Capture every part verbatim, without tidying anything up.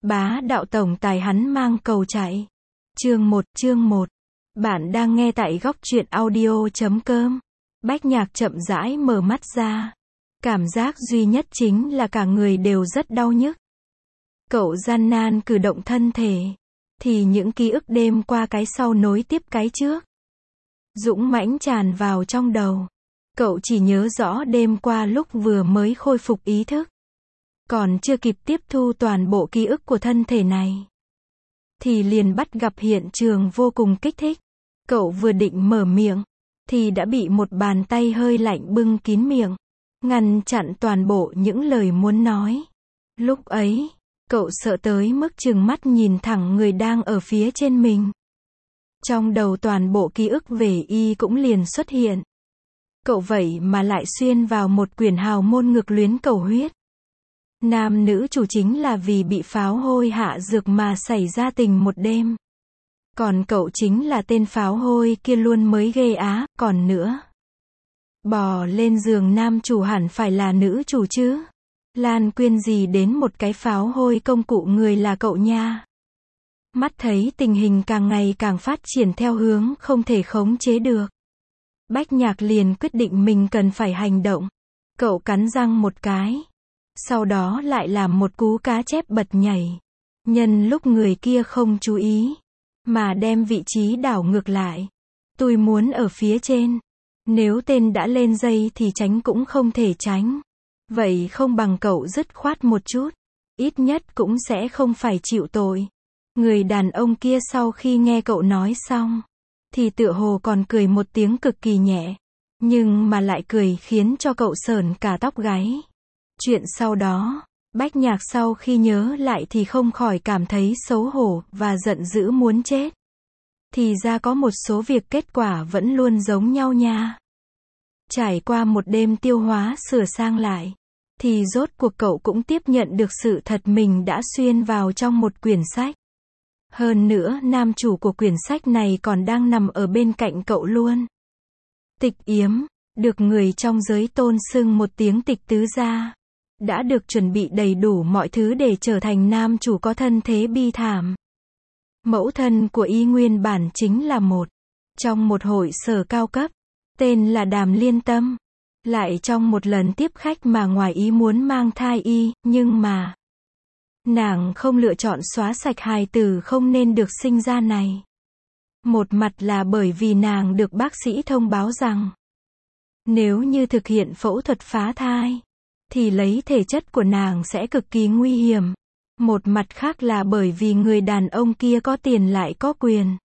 Bá đạo tổng tài hắn mang cầu chạy. Chương một, chương một. Bạn đang nghe tại góc truyện audio chấm com. Bách Nhạc chậm rãi mở mắt ra. Cảm giác duy nhất chính là cả người đều rất đau nhức. Cậu gian nan cử động thân thể. Thì những ký ức đêm qua cái sau nối tiếp cái trước. Dũng mãnh tràn vào trong đầu. Cậu chỉ nhớ rõ đêm qua lúc vừa mới khôi phục ý thức. Còn chưa kịp tiếp thu toàn bộ ký ức của thân thể này. Thì liền bắt gặp hiện trường vô cùng kích thích. Cậu vừa định mở miệng. Thì đã bị một bàn tay hơi lạnh bưng kín miệng. Ngăn chặn toàn bộ những lời muốn nói. Lúc ấy, cậu sợ tới mức trừng mắt nhìn thẳng người đang ở phía trên mình. Trong đầu toàn bộ ký ức về y cũng liền xuất hiện. Cậu vậy mà lại xuyên vào một quyển hào môn ngược luyến cầu huyết. Nam nữ chủ chính là vì bị pháo hôi hạ dược mà xảy ra tình một đêm. Còn cậu chính là tên pháo hôi kia luôn mới ghê á, còn nữa. Bò lên giường nam chủ hẳn phải là nữ chủ chứ. Lan Quyên gì đến một cái pháo hôi công cụ người là cậu nha. Mắt thấy tình hình càng ngày càng phát triển theo hướng không thể khống chế được. Bách Nhạc liền quyết định mình cần phải hành động. Cậu cắn răng một cái. Sau đó lại làm một cú cá chép bật nhảy. Nhân lúc người kia không chú ý. Mà đem vị trí đảo ngược lại. Tôi muốn ở phía trên. Nếu tên đã lên dây thì tránh cũng không thể tránh. Vậy không bằng cậu dứt khoát một chút. Ít nhất cũng sẽ không phải chịu tội. Người đàn ông kia sau khi nghe cậu nói xong. Thì tựa hồ còn cười một tiếng cực kỳ nhẹ. Nhưng mà lại cười khiến cho cậu sởn cả tóc gáy. Chuyện sau đó, Bách Nhạc sau khi nhớ lại thì không khỏi cảm thấy xấu hổ và giận dữ muốn chết. Thì ra có một số việc kết quả vẫn luôn giống nhau nha. Trải qua một đêm tiêu hóa sửa sang lại. Thì rốt cuộc cậu cũng tiếp nhận được sự thật mình đã xuyên vào trong một quyển sách. Hơn nữa nam chủ của quyển sách này còn đang nằm ở bên cạnh cậu luôn. Tịch Yếm, được người trong giới tôn xưng một tiếng tịch tứ gia. Đã được chuẩn bị đầy đủ mọi thứ để trở thành nam chủ có thân thế bi thảm. Mẫu thân của y nguyên bản chính là một. Trong một hội sở cao cấp. Tên là Đàm Liên Tâm. Lại trong một lần tiếp khách mà ngoài ý muốn mang thai y, nhưng mà nàng không lựa chọn xóa sạch hài tử không nên được sinh ra này. Một mặt là bởi vì nàng được bác sĩ thông báo rằng nếu như thực hiện phẫu thuật phá thai thì lấy thể chất của nàng sẽ cực kỳ nguy hiểm. Một mặt khác là bởi vì người đàn ông kia có tiền lại có quyền.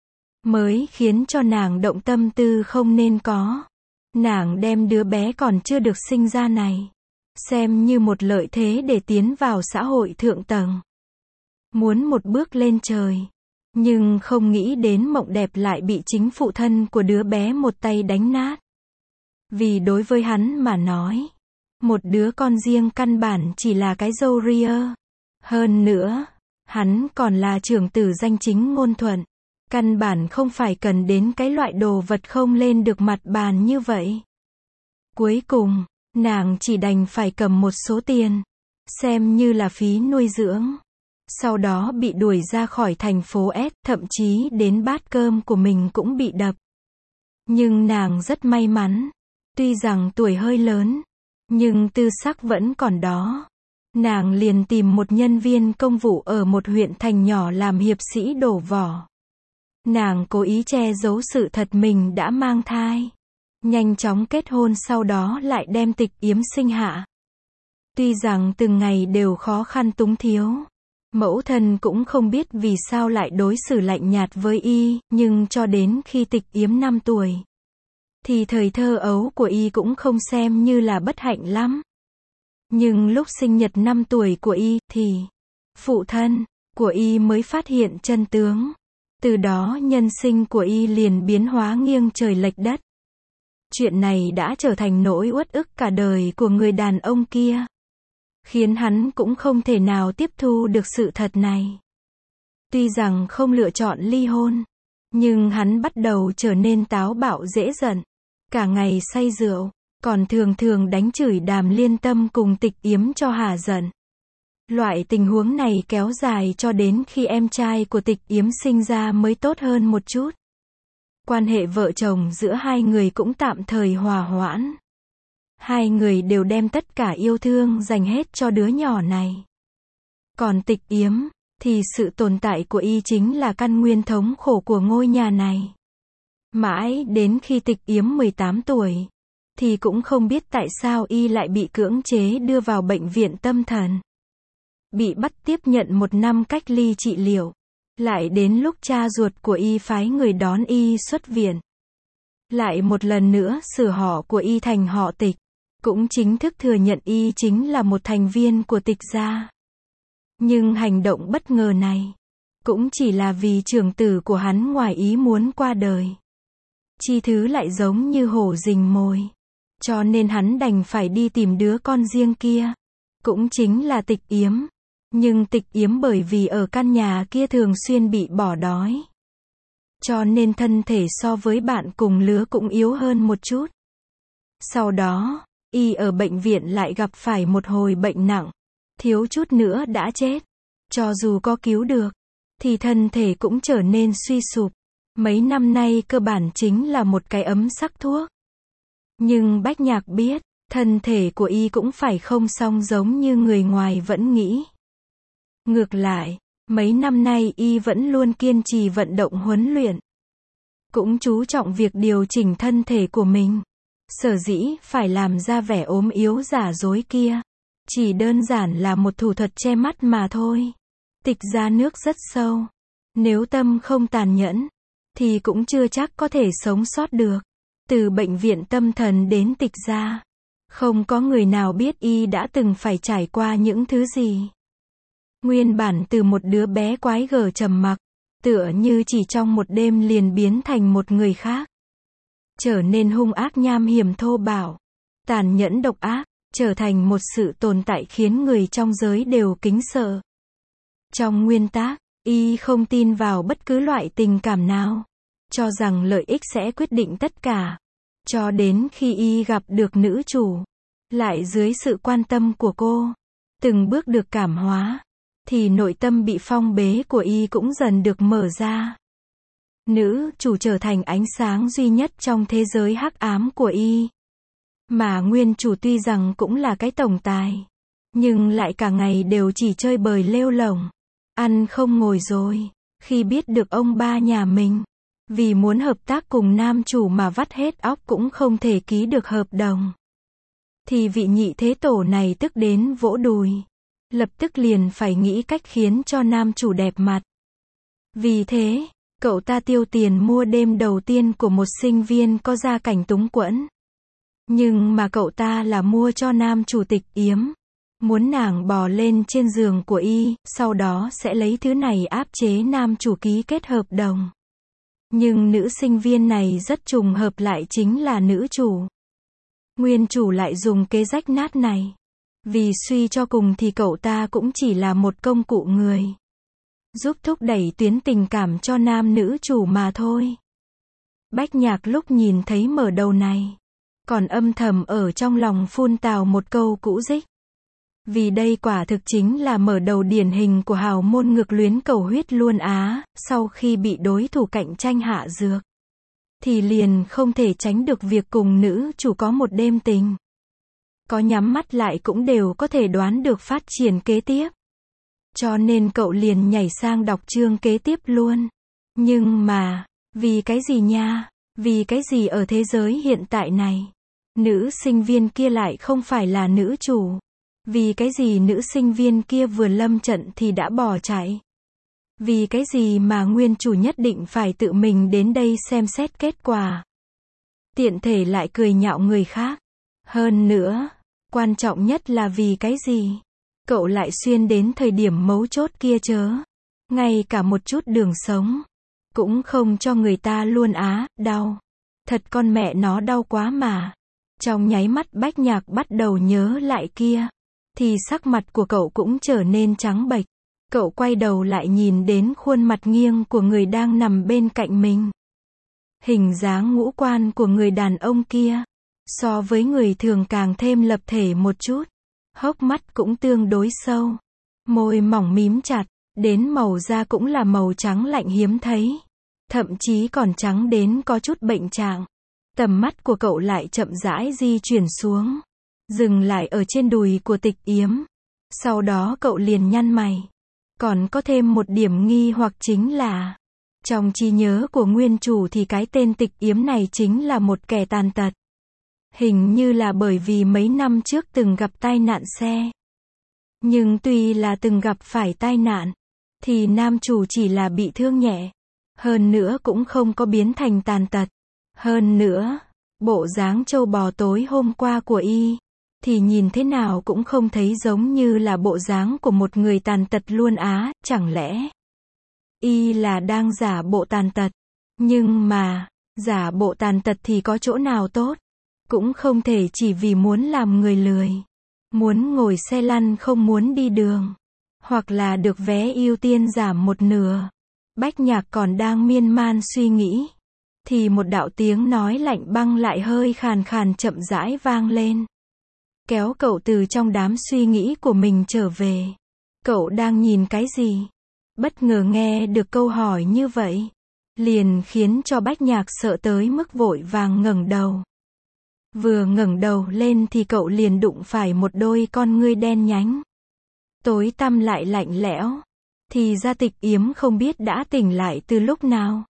Mới khiến cho nàng động tâm tư không nên có. Nàng đem đứa bé còn chưa được sinh ra này xem như một lợi thế để tiến vào xã hội thượng tầng. Muốn một bước lên trời. Nhưng không nghĩ đến mộng đẹp lại bị chính phụ thân của đứa bé một tay đánh nát. Vì đối với hắn mà nói, một đứa con riêng căn bản chỉ là cái râu ria. Hơn nữa, hắn còn là trưởng tử danh chính ngôn thuận. Căn bản không phải cần đến cái loại đồ vật không lên được mặt bàn như vậy. Cuối cùng, nàng chỉ đành phải cầm một số tiền, xem như là phí nuôi dưỡng. Sau đó bị đuổi ra khỏi thành phố S, thậm chí đến bát cơm của mình cũng bị đập. Nhưng nàng rất may mắn. Tuy rằng tuổi hơi lớn, nhưng tư sắc vẫn còn đó. Nàng liền tìm một nhân viên công vụ ở một huyện thành nhỏ làm hiệp sĩ đổ vỏ. Nàng cố ý che giấu sự thật mình đã mang thai. Nhanh chóng kết hôn sau đó lại đem Tịch Yếm sinh hạ. Tuy rằng từng ngày đều khó khăn túng thiếu. Mẫu thân cũng không biết vì sao lại đối xử lạnh nhạt với y, nhưng cho đến khi Tịch Yếm năm tuổi. Thì thời thơ ấu của y cũng không xem như là bất hạnh lắm. Nhưng lúc sinh nhật năm tuổi của y, thì phụ thân của y mới phát hiện chân tướng. Từ đó nhân sinh của y liền biến hóa nghiêng trời lệch đất. Chuyện này đã trở thành nỗi uất ức cả đời của người đàn ông kia. Khiến hắn cũng không thể nào tiếp thu được sự thật này. Tuy rằng không lựa chọn ly hôn, nhưng hắn bắt đầu trở nên táo bạo dễ giận. Cả ngày say rượu, còn thường thường đánh chửi Đàm Liên Tâm cùng Tịch Yếm cho hả giận. Loại tình huống này kéo dài cho đến khi em trai của Tịch Yếm sinh ra mới tốt hơn một chút. Quan hệ vợ chồng giữa hai người cũng tạm thời hòa hoãn. Hai người đều đem tất cả yêu thương dành hết cho đứa nhỏ này. Còn Tịch Yếm, thì sự tồn tại của y chính là căn nguyên thống khổ của ngôi nhà này. Mãi đến khi Tịch Yếm mười tám tuổi, thì cũng không biết tại sao y lại bị cưỡng chế đưa vào bệnh viện tâm thần. Bị bắt tiếp nhận một năm cách ly trị liệu. Lại đến lúc cha ruột của y phái người đón y xuất viện. Lại một lần nữa sửa họ của y thành họ Tịch. Cũng chính thức thừa nhận y chính là một thành viên của Tịch gia. Nhưng hành động bất ngờ này, cũng chỉ là vì trưởng tử của hắn ngoài ý muốn qua đời. Chi thứ lại giống như hổ rình mồi. Cho nên hắn đành phải đi tìm đứa con riêng kia. Cũng chính là Tịch Yếm. Nhưng Tịch Yếm bởi vì ở căn nhà kia thường xuyên bị bỏ đói. Cho nên thân thể so với bạn cùng lứa cũng yếu hơn một chút. Sau đó, y ở bệnh viện lại gặp phải một hồi bệnh nặng. Thiếu chút nữa đã chết. Cho dù có cứu được, thì thân thể cũng trở nên suy sụp. Mấy năm nay cơ bản chính là một cái ấm sắc thuốc. Nhưng Bách Nhạc biết, thân thể của y cũng phải không xong giống như người ngoài vẫn nghĩ. Ngược lại, mấy năm nay y vẫn luôn kiên trì vận động huấn luyện. Cũng chú trọng việc điều chỉnh thân thể của mình. Sở dĩ phải làm ra vẻ ốm yếu giả dối kia. Chỉ đơn giản là một thủ thuật che mắt mà thôi. Tịch gia nước rất sâu. Nếu tâm không tàn nhẫn, thì cũng chưa chắc có thể sống sót được. Từ bệnh viện tâm thần đến Tịch gia, không có người nào biết y đã từng phải trải qua những thứ gì. Nguyên bản từ một đứa bé quái gở trầm mặc, tựa như chỉ trong một đêm liền biến thành một người khác. Trở nên hung ác nham hiểm thô bạo, tàn nhẫn độc ác, trở thành một sự tồn tại khiến người trong giới đều kính sợ. Trong nguyên tắc, y không tin vào bất cứ loại tình cảm nào, cho rằng lợi ích sẽ quyết định tất cả. Cho đến khi y gặp được nữ chủ, lại dưới sự quan tâm của cô, từng bước được cảm hóa, thì nội tâm bị phong bế của y cũng dần được mở ra. Nữ chủ trở thành ánh sáng duy nhất trong thế giới hắc ám của y. Mà nguyên chủ tuy rằng cũng là cái tổng tài, nhưng lại cả ngày đều chỉ chơi bời lêu lổng, ăn không ngồi rồi. Khi biết được ông ba nhà mình, vì muốn hợp tác cùng nam chủ mà vắt hết óc cũng không thể ký được hợp đồng, thì vị nhị thế tổ này tức đến vỗ đùi. Lập tức liền phải nghĩ cách khiến cho nam chủ đẹp mặt. Vì thế, cậu ta tiêu tiền mua đêm đầu tiên của một sinh viên có gia cảnh túng quẫn. Nhưng mà cậu ta là mua cho nam chủ Tịch Yếm. Muốn nàng bò lên trên giường của y, sau đó sẽ lấy thứ này áp chế nam chủ ký kết hợp đồng. Nhưng nữ sinh viên này rất trùng hợp lại chính là nữ chủ. Nguyên chủ lại dùng kế rách nát này. Vì suy cho cùng thì cậu ta cũng chỉ là một công cụ người, giúp thúc đẩy tuyến tình cảm cho nam nữ chủ mà thôi. Bách Nhạc lúc nhìn thấy mở đầu này, còn âm thầm ở trong lòng phun tào một câu cũ dích. Vì đây quả thực chính là mở đầu điển hình của hào môn ngược luyến cầu huyết luôn á. Sau khi bị đối thủ cạnh tranh hạ dược, thì liền không thể tránh được việc cùng nữ chủ có một đêm tình. Có nhắm mắt lại cũng đều có thể đoán được phát triển kế tiếp. Cho nên cậu liền nhảy sang đọc chương kế tiếp luôn. Nhưng mà, vì cái gì nha? Vì cái gì ở thế giới hiện tại này, nữ sinh viên kia lại không phải là nữ chủ? Vì cái gì nữ sinh viên kia vừa lâm trận thì đã bỏ chạy? Vì cái gì mà nguyên chủ nhất định phải tự mình đến đây xem xét kết quả? Tiện thể lại cười nhạo người khác. Hơn nữa, quan trọng nhất là vì cái gì? Cậu lại xuyên đến thời điểm mấu chốt kia chớ. Ngay cả một chút đường sống cũng không cho người ta luôn á, đau. Thật con mẹ nó đau quá mà. Trong nháy mắt Bách Nhạc bắt đầu nhớ lại kia, thì sắc mặt của cậu cũng trở nên trắng bệch. Cậu quay đầu lại nhìn đến khuôn mặt nghiêng của người đang nằm bên cạnh mình. Hình dáng ngũ quan của người đàn ông kia, so với người thường càng thêm lập thể một chút. Hốc mắt cũng tương đối sâu. Môi mỏng mím chặt, đến màu da cũng là màu trắng lạnh hiếm thấy. Thậm chí còn trắng đến có chút bệnh trạng. Tầm mắt của cậu lại chậm rãi di chuyển xuống, dừng lại ở trên đùi của Tịch Yếm. Sau đó cậu liền nhăn mày. Còn có thêm một điểm nghi hoặc chính là, trong trí nhớ của nguyên chủ thì cái tên Tịch Yếm này chính là một kẻ tàn tật. Hình như là bởi vì mấy năm trước từng gặp tai nạn xe. Nhưng tuy là từng gặp phải tai nạn, thì nam chủ chỉ là bị thương nhẹ. Hơn nữa cũng không có biến thành tàn tật. Hơn nữa, bộ dáng trâu bò tối hôm qua của y, thì nhìn thế nào cũng không thấy giống như là bộ dáng của một người tàn tật luôn á, chẳng lẽ y là đang giả bộ tàn tật. Nhưng mà, giả bộ tàn tật thì có chỗ nào tốt. Cũng không thể chỉ vì muốn làm người lười, muốn ngồi xe lăn không muốn đi đường, hoặc là được vé ưu tiên giảm một nửa. Bách Nhạc còn đang miên man suy nghĩ, thì một đạo tiếng nói lạnh băng lại hơi khàn khàn chậm rãi vang lên, kéo cậu từ trong đám suy nghĩ của mình trở về. Cậu đang nhìn cái gì? Bất ngờ nghe được câu hỏi như vậy, liền khiến cho Bách Nhạc sợ tới mức vội vàng ngẩng đầu. Vừa ngẩng đầu lên thì cậu liền đụng phải một đôi con ngươi đen nhánh, tối tăm lại lạnh lẽo. Thì ra Tịch Yếm không biết đã tỉnh lại từ lúc nào.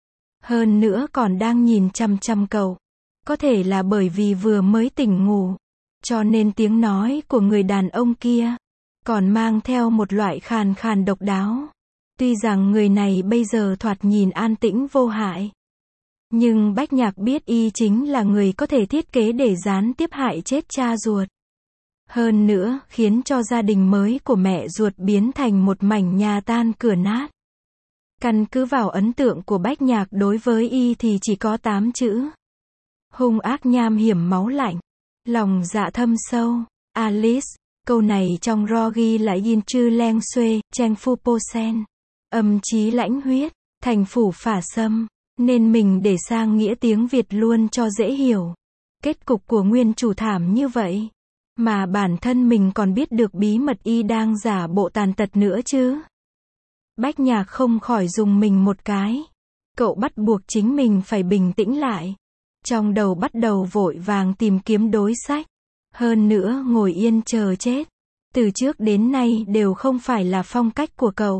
Hơn nữa còn đang nhìn chằm chằm cậu. Có thể là bởi vì vừa mới tỉnh ngủ, cho nên tiếng nói của người đàn ông kia còn mang theo một loại khàn khàn độc đáo. Tuy rằng người này bây giờ thoạt nhìn an tĩnh vô hại, nhưng Bách Nhạc biết y chính là người có thể thiết kế để gián tiếp hại chết cha ruột. Hơn nữa, khiến cho gia đình mới của mẹ ruột biến thành một mảnh nhà tan cửa nát. Căn cứ vào ấn tượng của Bách Nhạc đối với y thì chỉ có tám chữ. Hung ác nham hiểm máu lạnh, lòng dạ thâm sâu. Alice, câu này trong ro ghi là Yin Chư Leng Xuê, Cheng Phu Po Sen. Âm chí lãnh huyết, thành phủ phả sâm. Nên mình để sang nghĩa tiếng Việt luôn cho dễ hiểu. Kết cục của nguyên chủ thảm như vậy, mà bản thân mình còn biết được bí mật y đang giả bộ tàn tật nữa chứ. Bách Nhạc không khỏi dùng mình một cái. Cậu bắt buộc chính mình phải bình tĩnh lại. Trong đầu bắt đầu vội vàng tìm kiếm đối sách. Hơn nữa ngồi yên chờ chết, từ trước đến nay đều không phải là phong cách của cậu.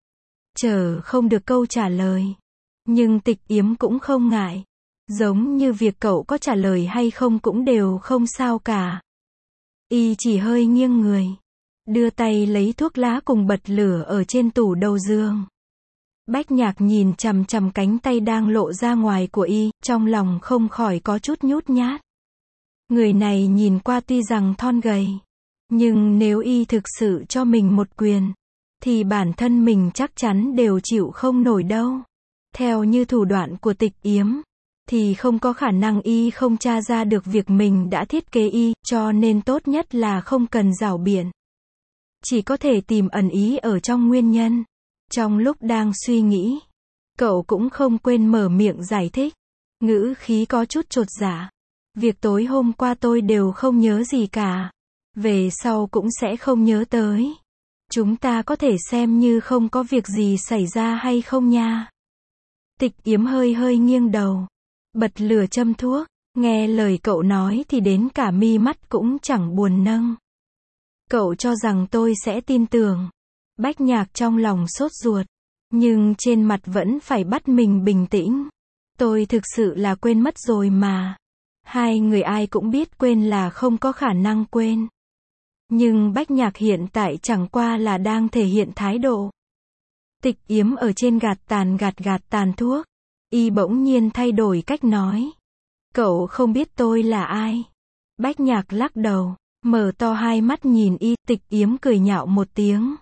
Chờ không được câu trả lời, nhưng Tịch Yếm cũng không ngại. Giống như việc cậu có trả lời hay không cũng đều không sao cả. Y chỉ hơi nghiêng người, đưa tay lấy thuốc lá cùng bật lửa ở trên tủ đầu giường. Bách Nhạc nhìn chằm chằm cánh tay đang lộ ra ngoài của y, trong lòng không khỏi có chút nhút nhát. Người này nhìn qua tuy rằng thon gầy, nhưng nếu y thực sự cho mình một quyền, thì bản thân mình chắc chắn đều chịu không nổi đâu. Theo như thủ đoạn của Tịch Yếm, thì không có khả năng y không tra ra được việc mình đã thiết kế y, cho nên tốt nhất là không cần rảo biện. Chỉ có thể tìm ẩn ý ở trong nguyên nhân. Trong lúc đang suy nghĩ, cậu cũng không quên mở miệng giải thích, ngữ khí có chút chột dạ. Việc tối hôm qua tôi đều không nhớ gì cả. Về sau cũng sẽ không nhớ tới. Chúng ta có thể xem như không có việc gì xảy ra hay không nha. Tịch Yếm hơi hơi nghiêng đầu, bật lửa châm thuốc, nghe lời cậu nói thì đến cả mi mắt cũng chẳng buồn nâng. Cậu cho rằng tôi sẽ tin tưởng. Bách Nhạc trong lòng sốt ruột, nhưng trên mặt vẫn phải bắt mình bình tĩnh. Tôi thực sự là quên mất rồi mà. Hai người ai cũng biết quên là không có khả năng quên. Nhưng Bách Nhạc hiện tại chẳng qua là đang thể hiện thái độ. Tịch Yếm ở trên gạt tàn gạt gạt tàn thuốc. Y bỗng nhiên thay đổi cách nói. Cậu không biết tôi là ai. Bách Nhạc lắc đầu, mở to hai mắt nhìn y. Tịch Yếm cười nhạo một tiếng,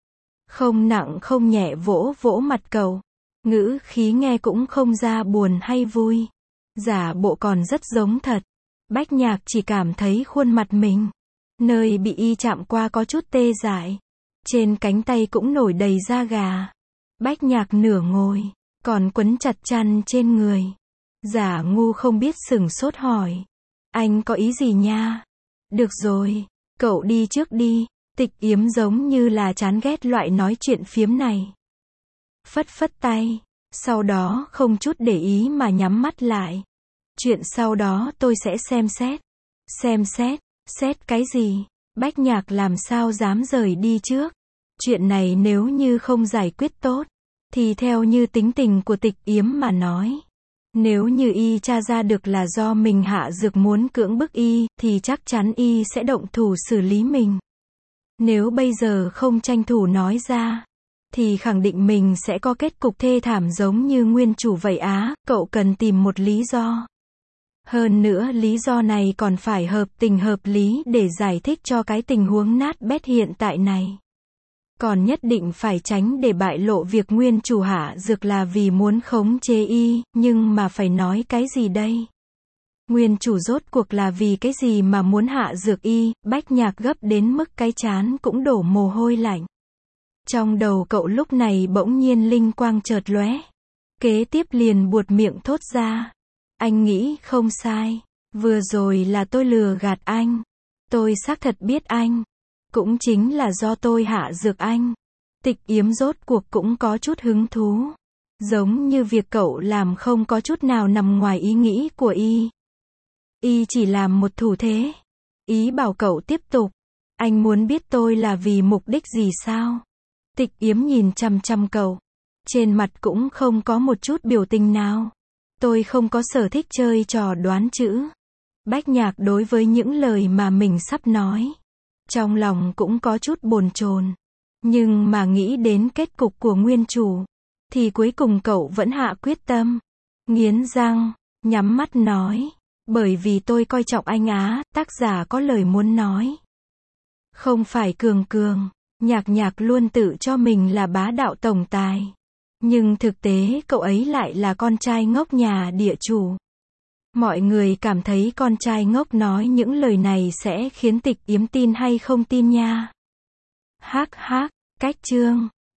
không nặng không nhẹ vỗ vỗ mặt cậu. Ngữ khí nghe cũng không ra buồn hay vui. Giả bộ còn rất giống thật. Bách Nhạc chỉ cảm thấy khuôn mặt mình, nơi bị y chạm qua có chút tê dại. Trên cánh tay cũng nổi đầy da gà. Bách Nhạc nửa ngồi, còn quấn chặt chăn trên người. Giả ngu không biết sửng sốt hỏi. Anh có ý gì nha? Được rồi, cậu đi trước đi. Tịch Yếm giống như là chán ghét loại nói chuyện phiếm này. Phất phất tay, sau đó không chút để ý mà nhắm mắt lại. Chuyện sau đó tôi sẽ xem xét. Xem xét, xét cái gì? Bách Nhạc làm sao dám rời đi trước? Chuyện này nếu như không giải quyết tốt, thì theo như tính tình của Tịch Yếm mà nói, nếu như y tra ra được là do mình hạ dược muốn cưỡng bức y, thì chắc chắn y sẽ động thủ xử lý mình. Nếu bây giờ không tranh thủ nói ra, thì khẳng định mình sẽ có kết cục thê thảm giống như nguyên chủ vậy á, cậu cần tìm một lý do. Hơn nữa lý do này còn phải hợp tình hợp lý để giải thích cho cái tình huống nát bét hiện tại này. Còn nhất định phải tránh để bại lộ việc nguyên chủ hạ dược là vì muốn khống chế y, nhưng mà phải nói cái gì đây? Nguyên chủ rốt cuộc là vì cái gì mà muốn hạ dược y? Bách Nhạc gấp đến mức cái trán cũng đổ mồ hôi lạnh. Trong đầu cậu lúc này bỗng nhiên linh quang chợt lóe. Kế tiếp liền buột miệng thốt ra. Anh nghĩ không sai. Vừa rồi là tôi lừa gạt anh. Tôi xác thật biết anh. Cũng chính là do tôi hạ dược anh. Tịch Yếm rốt cuộc cũng có chút hứng thú. Giống như việc cậu làm không có chút nào nằm ngoài ý nghĩ của y. Y chỉ làm một thủ thế. Ý bảo cậu tiếp tục. Anh muốn biết tôi là vì mục đích gì sao? Tịch Yếm nhìn chằm chằm cậu. Trên mặt cũng không có một chút biểu tình nào. Tôi không có sở thích chơi trò đoán chữ. Bách Nhạc đối với những lời mà mình sắp nói, trong lòng cũng có chút bồn chồn. Nhưng mà nghĩ đến kết cục của nguyên chủ, thì cuối cùng cậu vẫn hạ quyết tâm. Nghiến răng, nhắm mắt nói. Bởi vì tôi coi trọng anh á, tác giả có lời muốn nói. Không phải Cường Cường, Nhạc Nhạc luôn tự cho mình là bá đạo tổng tài. Nhưng thực tế cậu ấy lại là con trai ngốc nhà địa chủ. Mọi người cảm thấy con trai ngốc nói những lời này sẽ khiến Tịch Yếm tin hay không tin nha. Hắc hắc, cách chương.